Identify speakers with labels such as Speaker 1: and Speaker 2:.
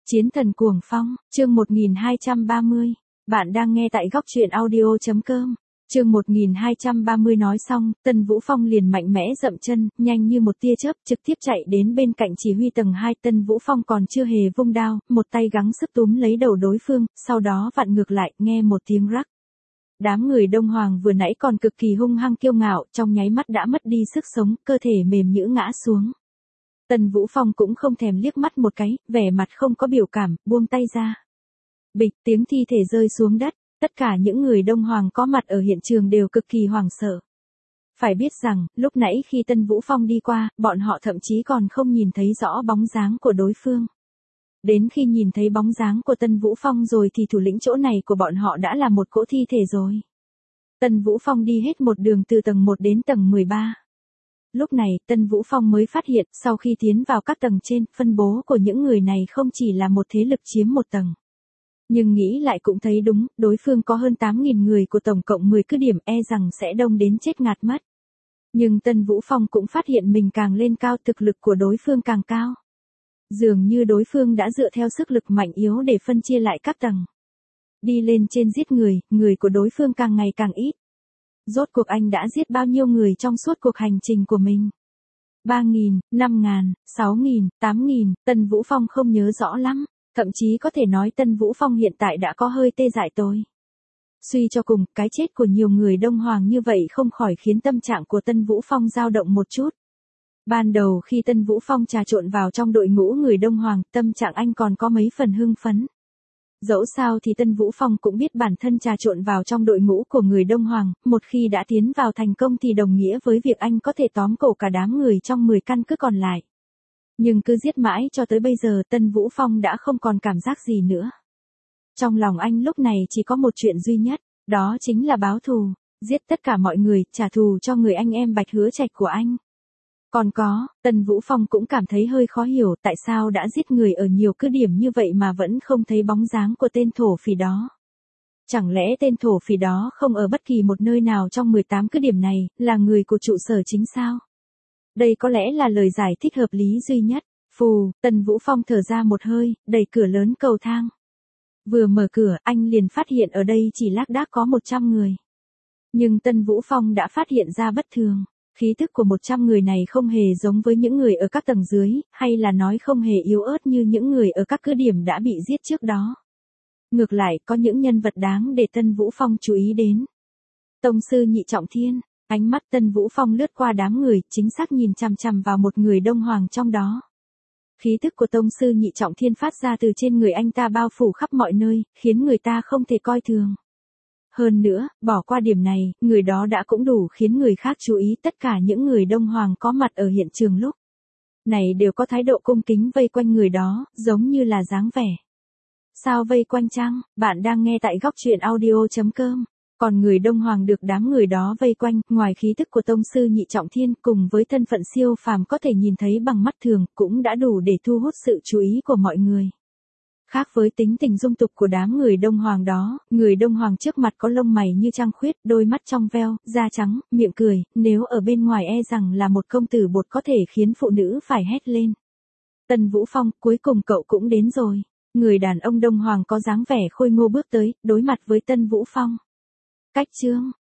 Speaker 1: Chiến thần cuồng phong, chương 1230. Bạn đang nghe tại góc truyện audio.com. Chương 1230 nói xong, Tân Vũ Phong liền mạnh mẽ dậm chân, nhanh như một tia chớp, trực tiếp chạy đến bên cạnh chỉ huy tầng 2. Tân Vũ Phong còn chưa hề vung đao, một tay gắng sức túm lấy đầu đối phương, sau đó vặn ngược lại, nghe một tiếng rắc. Đám người Đông Hoàng vừa nãy còn cực kỳ hung hăng kiêu ngạo, trong nháy mắt đã mất đi sức sống, cơ thể mềm nhũn ngã xuống. Tân Vũ Phong cũng không thèm liếc mắt một cái, vẻ mặt không có biểu cảm, buông tay ra. Bịch, tiếng thi thể rơi xuống đất, tất cả những người Đông Hoàng có mặt ở hiện trường đều cực kỳ hoảng sợ. Phải biết rằng, lúc nãy khi Tân Vũ Phong đi qua, bọn họ thậm chí còn không nhìn thấy rõ bóng dáng của đối phương. Đến khi nhìn thấy bóng dáng của Tân Vũ Phong rồi thì thủ lĩnh chỗ này của bọn họ đã là một cỗ thi thể rồi. Tân Vũ Phong đi hết một đường từ tầng 1 đến tầng 13. Lúc này, Tân Vũ Phong mới phát hiện, sau khi tiến vào các tầng trên, phân bố của những người này không chỉ là một thế lực chiếm một tầng. Nhưng nghĩ lại cũng thấy đúng, đối phương có hơn 8.000 người của tổng cộng 10 cứ điểm, e rằng sẽ đông đến chết ngạt mất. Nhưng Tân Vũ Phong cũng phát hiện mình càng lên cao, thực lực của đối phương càng cao. Dường như đối phương đã dựa theo sức lực mạnh yếu để phân chia lại các tầng. Đi lên trên giết người của đối phương càng ngày càng ít. Rốt cuộc anh đã giết bao nhiêu người trong suốt cuộc hành trình của mình? 3.000, 5.000, 6.000, 8.000, Tân Vũ Phong không nhớ rõ lắm, thậm chí có thể nói Tân Vũ Phong hiện tại đã có hơi tê dại tôi. Suy cho cùng, cái chết của nhiều người Đông Hoàng như vậy không khỏi khiến tâm trạng của Tân Vũ Phong dao động một chút. Ban đầu khi Tân Vũ Phong trà trộn vào trong đội ngũ người Đông Hoàng, tâm trạng anh còn có mấy phần hưng phấn. Dẫu sao thì Tân Vũ Phong cũng biết bản thân trà trộn vào trong đội ngũ của người Đông Hoàng, một khi đã tiến vào thành công thì đồng nghĩa với việc anh có thể tóm cổ cả đám người trong 10 căn cứ còn lại. Nhưng cứ giết mãi cho tới bây giờ Tân Vũ Phong đã không còn cảm giác gì nữa. Trong lòng anh lúc này chỉ có một chuyện duy nhất, đó chính là báo thù, giết tất cả mọi người, trả thù cho người anh em Bạch Hứa Trạch của anh. Còn có, Tân Vũ Phong cũng cảm thấy hơi khó hiểu tại sao đã giết người ở nhiều cứ điểm như vậy mà vẫn không thấy bóng dáng của tên thổ phỉ đó. Chẳng lẽ tên thổ phỉ đó không ở bất kỳ một nơi nào trong 18 cứ điểm này, là người của trụ sở chính sao? Đây có lẽ là lời giải thích hợp lý duy nhất. Phù, Tân Vũ Phong thở ra một hơi, đẩy cửa lớn cầu thang. Vừa mở cửa, anh liền phát hiện ở đây chỉ lác đác có 100 người. Nhưng Tân Vũ Phong đã phát hiện ra bất thường. Khí thức của 100 người này không hề giống với những người ở các tầng dưới, hay là nói không hề yếu ớt như những người ở các cứ điểm đã bị giết trước đó. Ngược lại, có những nhân vật đáng để Tân Vũ Phong chú ý đến. Tông sư Nhị Trọng Thiên, ánh mắt Tân Vũ Phong lướt qua đám người, chính xác nhìn chằm chằm vào một người Đông Hoàng trong đó. Khí thức của Tông sư Nhị Trọng Thiên phát ra từ trên người anh ta bao phủ khắp mọi nơi, khiến người ta không thể coi thường. Hơn nữa, bỏ qua điểm này, người đó đã cũng đủ khiến người khác chú ý. Tất cả những người Đông Hoàng có mặt ở hiện trường lúc này đều có thái độ cung kính vây quanh người đó, giống như là dáng vẻ. Sao vây quanh chăng? Bạn đang nghe tại góc truyện audio.com. Còn người Đông Hoàng được đám người đó vây quanh, ngoài khí thức của Tông sư Nhị Trọng Thiên cùng với thân phận siêu phàm có thể nhìn thấy bằng mắt thường, cũng đã đủ để thu hút sự chú ý của mọi người. Khác với tính tình dung tục của đám người Đông Hoàng đó, người Đông Hoàng trước mặt có lông mày như trăng khuyết, đôi mắt trong veo, da trắng, miệng cười, nếu ở bên ngoài e rằng là một công tử bột có thể khiến phụ nữ phải hét lên. Tân Vũ Phong, cuối cùng cậu cũng đến rồi. Người đàn ông Đông Hoàng có dáng vẻ khôi ngô bước tới, đối mặt với Tân Vũ Phong. Cách chương,